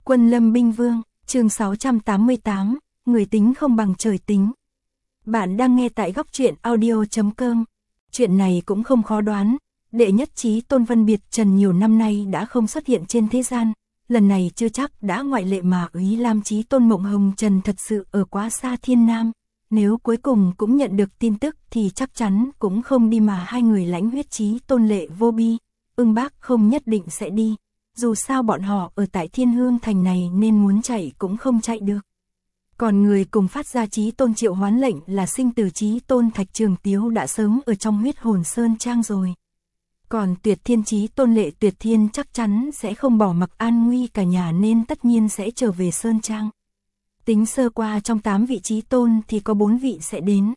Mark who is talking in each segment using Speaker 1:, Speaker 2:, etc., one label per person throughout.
Speaker 1: Quân Lâm Binh Vương, chương 688, người tính không bằng trời tính. Bạn đang nghe tại góc truyện audio.com. Chuyện này cũng không khó đoán, đệ nhất chí tôn Vân Biệt Trần nhiều năm nay đã không xuất hiện trên thế gian, lần này chưa chắc đã ngoại lệ mà Úy Lam chí tôn Mộng Hồng Trần thật sự ở quá xa Thiên Nam. Nếu cuối cùng cũng nhận được tin tức thì chắc chắn cũng không đi, mà hai người lãnh huyết chí tôn Lệ Vô Bi, Ưng Bác không nhất định sẽ đi. Dù sao bọn họ ở tại Thiên Hương Thành này nên muốn chạy cũng không chạy được. Còn người cùng phát ra chí tôn triệu hoán lệnh là sinh tử chí tôn Thạch Trường Tiếu đã sớm ở trong huyết hồn sơn trang rồi. Còn Tuyệt Thiên chí tôn Lệ Tuyệt Thiên chắc chắn sẽ không bỏ mặc an nguy cả nhà nên tất nhiên sẽ trở về sơn trang. Tính sơ qua trong 8 vị chí tôn thì có 4 vị sẽ đến.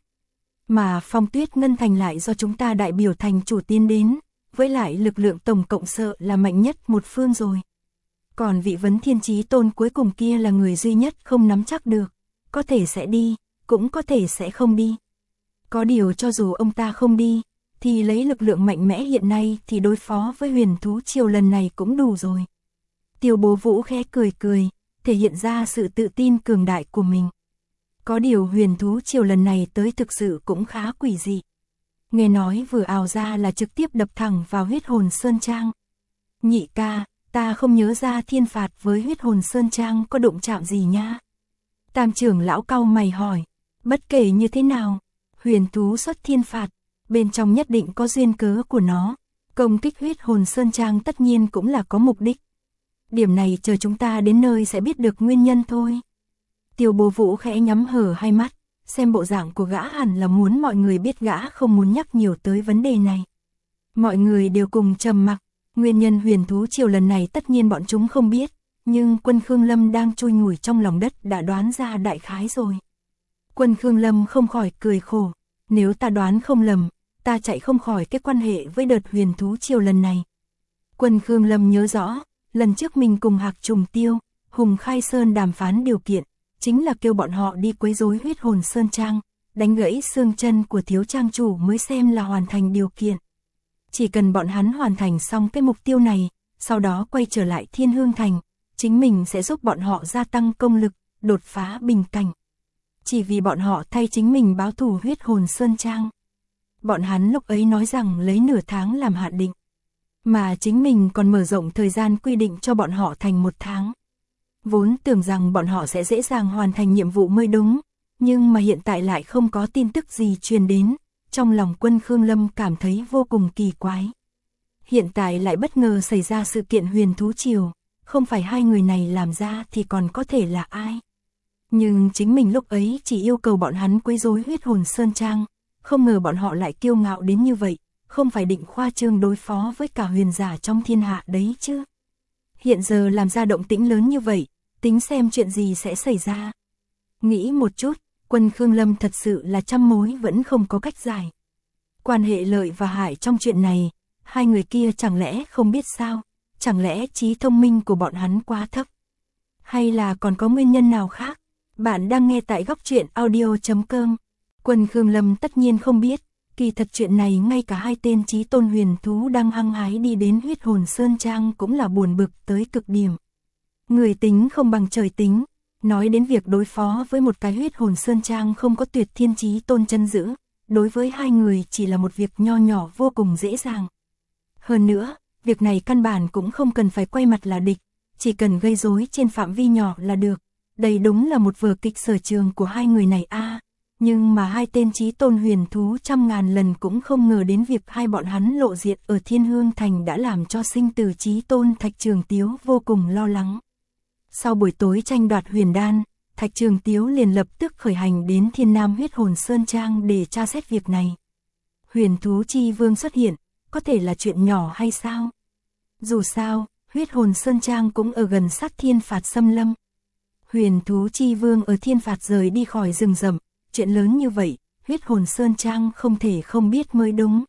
Speaker 1: Mà Phong Tuyết Ngân Thành lại do chúng ta đại biểu thành chủ tiến đến, với lại lực lượng tổng cộng sợ là mạnh nhất một phương rồi. Còn vị Vấn Thiên chí tôn cuối cùng kia là người duy nhất không nắm chắc được, có thể sẽ đi, cũng có thể sẽ không đi. Có điều cho dù ông ta không đi, thì lấy lực lượng mạnh mẽ hiện nay thì đối phó với Huyền Thú Triều lần này cũng đủ rồi. Tiêu Bố Vũ khẽ cười cười, thể hiện ra sự tự tin cường đại của mình. Có điều Huyền Thú Triều lần này tới thực sự cũng khá quỷ dị. Nghe nói vừa ào ra là trực tiếp đập thẳng vào huyết hồn sơn trang. Nhị ca, ta không nhớ ra thiên phạt với huyết hồn sơn trang có đụng chạm gì nha. Tam trưởng lão cau mày hỏi, bất kể như thế nào, huyền thú xuất thiên phạt, bên trong nhất định có duyên cớ của nó, công kích huyết hồn sơn trang tất nhiên cũng là có mục đích. Điểm này chờ chúng ta đến nơi sẽ biết được nguyên nhân thôi. Tiêu Bố Vũ khẽ nhắm hở hai mắt, xem bộ dạng của gã hẳn là muốn mọi người biết gã không muốn nhắc nhiều tới vấn đề này. Mọi người đều cùng trầm mặc, nguyên nhân Huyền Thú Triều lần này tất nhiên bọn chúng không biết, nhưng Quân Khương Lâm đang chui ngủi trong lòng đất đã đoán ra đại khái rồi. Quân Khương Lâm không khỏi cười khổ, nếu ta đoán không lầm, ta chạy không khỏi cái quan hệ với đợt Huyền Thú Triều lần này. Quân Khương Lâm nhớ rõ, lần trước mình cùng Hạc Trùng Tiêu, Hùng Khai Sơn đàm phán điều kiện, chính là kêu bọn họ đi quấy rối huyết hồn sơn trang, đánh gãy xương chân của thiếu trang chủ mới xem là hoàn thành điều kiện. Chỉ cần bọn hắn hoàn thành xong cái mục tiêu này, sau đó quay trở lại Thiên Hương Thành, chính mình sẽ giúp bọn họ gia tăng công lực, đột phá bình cảnh. Chỉ vì bọn họ thay chính mình báo thù huyết hồn sơn trang. Bọn hắn lúc ấy nói rằng lấy nửa tháng làm hạn định, mà chính mình còn mở rộng thời gian quy định cho bọn họ thành 1 tháng. Vốn tưởng rằng bọn họ sẽ dễ dàng hoàn thành nhiệm vụ mới đúng, nhưng mà hiện tại lại không có tin tức gì truyền đến, trong lòng Quân Khương Lâm cảm thấy vô cùng kỳ quái. Hiện tại lại bất ngờ xảy ra sự kiện Huyền Thú Triều, không phải hai người này làm ra thì còn có thể là ai. Nhưng chính mình lúc ấy chỉ yêu cầu bọn hắn quấy rối huyết hồn sơn trang, không ngờ bọn họ lại kiêu ngạo đến như vậy, không phải định khoa trương đối phó với cả huyền giả trong thiên hạ đấy chứ. Hiện giờ làm ra động tĩnh lớn như vậy, tính xem chuyện gì sẽ xảy ra. Nghĩ một chút, Quân Khương Lâm thật sự là trăm mối vẫn không có cách giải. Quan hệ lợi và hại trong chuyện này, hai người kia chẳng lẽ không biết sao, chẳng lẽ trí thông minh của bọn hắn quá thấp. Hay là còn có nguyên nhân nào khác? Bạn đang nghe tại góc truyện audio.com. Quân Khương Lâm tất nhiên không biết, kỳ thật chuyện này ngay cả hai tên chí tôn huyền thú đang hăng hái đi đến huyết hồn sơn trang cũng là buồn bực tới cực điểm. Người tính không bằng trời tính, nói đến việc đối phó với một cái huyết hồn sơn trang không có Tuyệt Thiên chí tôn chân giữ, đối với hai người chỉ là một việc nho nhỏ vô cùng dễ dàng. Hơn nữa, việc này căn bản cũng không cần phải quay mặt là địch, chỉ cần gây rối trên phạm vi nhỏ là được. Đây đúng là một vở kịch sở trường của hai người này a. Nhưng mà hai tên chí tôn huyền thú trăm ngàn lần cũng không ngờ đến việc hai bọn hắn lộ diện ở Thiên Hương Thành đã làm cho sinh tử chí tôn Thạch Trường Tiếu vô cùng lo lắng. Sau buổi tối tranh đoạt huyền đan, Thạch Trường Tiếu liền lập tức khởi hành đến Thiên Nam huyết hồn sơn trang để tra xét việc này. Huyền thú chi vương xuất hiện, có thể là chuyện nhỏ hay sao? Dù sao, huyết hồn sơn trang cũng ở gần sát thiên phạt xâm lâm. Huyền thú chi vương ở thiên phạt rời đi khỏi rừng rậm, chuyện lớn như vậy, huyết hồn sơn trang không thể không biết mới đúng.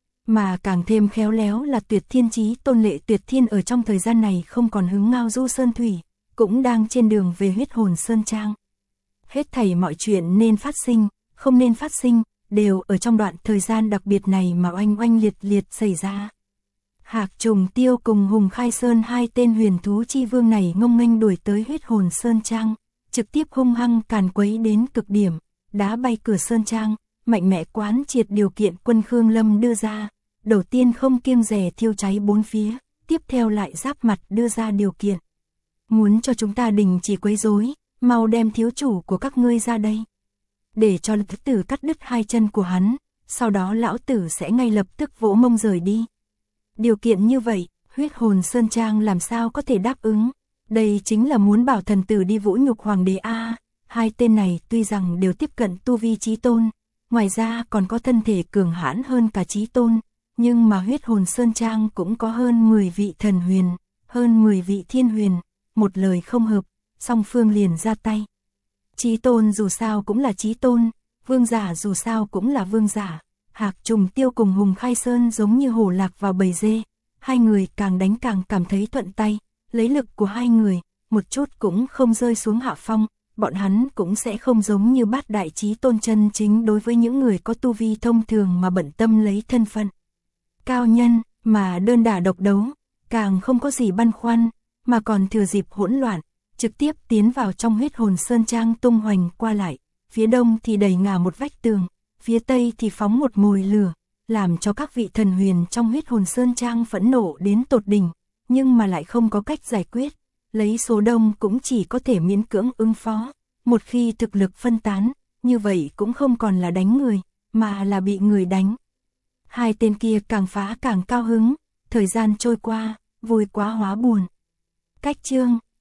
Speaker 1: Mà càng thêm khéo léo là Tuyệt Thiên chí tôn Lệ Tuyệt Thiên ở trong thời gian này không còn hứng ngao du sơn thủy, cũng đang trên đường về huyết hồn sơn trang. Hết thảy mọi chuyện nên phát sinh, không nên phát sinh, đều ở trong đoạn thời gian đặc biệt này mà oanh oanh liệt liệt xảy ra. Hạc Trùng Tiêu cùng Hùng Khai Sơn hai tên huyền thú chi vương này ngông nghênh đuổi tới huyết hồn sơn trang, trực tiếp hung hăng càn quấy đến cực điểm, đá bay cửa sơn trang, mạnh mẽ quán triệt điều kiện quân Khương Lâm đưa ra, đầu tiên không kiêng dè thiêu cháy bốn phía, tiếp theo lại giáp mặt đưa ra điều kiện. Muốn cho chúng ta đình chỉ quấy rối, mau đem thiếu chủ của các ngươi ra đây. Để cho Lật Tử cắt đứt hai chân của hắn, sau đó lão tử sẽ ngay lập tức vỗ mông rời đi. Điều kiện như vậy, huyết hồn sơn trang làm sao có thể đáp ứng. Đây chính là muốn bảo thần tử đi vũ nhục hoàng đế a. Hai tên này tuy rằng đều tiếp cận tu vi chí tôn, ngoài ra còn có thân thể cường hãn hơn cả chí tôn, nhưng mà huyết hồn sơn trang cũng có hơn 10 vị thần huyền, hơn 10 vị thiên huyền, một lời không hợp, song phương liền ra tay. Chí tôn dù sao cũng là chí tôn, vương giả dù sao cũng là vương giả. Hạc Trùng Tiêu cùng Hùng Khai Sơn giống như hổ lạc vào bầy dê, hai người càng đánh càng cảm thấy thuận tay, lấy lực của hai người, một chút cũng không rơi xuống hạ phong, bọn hắn cũng sẽ không giống như bát đại chí tôn chân chính đối với những người có tu vi thông thường mà bận tâm lấy thân phận cao nhân, mà đơn đả độc đấu, càng không có gì băn khoăn, mà còn thừa dịp hỗn loạn, trực tiếp tiến vào trong huyết hồn sơn trang tung hoành qua lại, phía đông thì đẩy ngả một vách tường, phía tây thì phóng một mồi lửa, làm cho các vị thần huyền trong huyết hồn sơn trang phẫn nộ đến tột đỉnh, nhưng mà lại không có cách giải quyết, lấy số đông cũng chỉ có thể miễn cưỡng ứng phó, một khi thực lực phân tán, như vậy cũng không còn là đánh người, mà là bị người đánh. Hai tên kia càng phá càng cao hứng, thời gian trôi qua, vui quá hóa buồn. Cách chương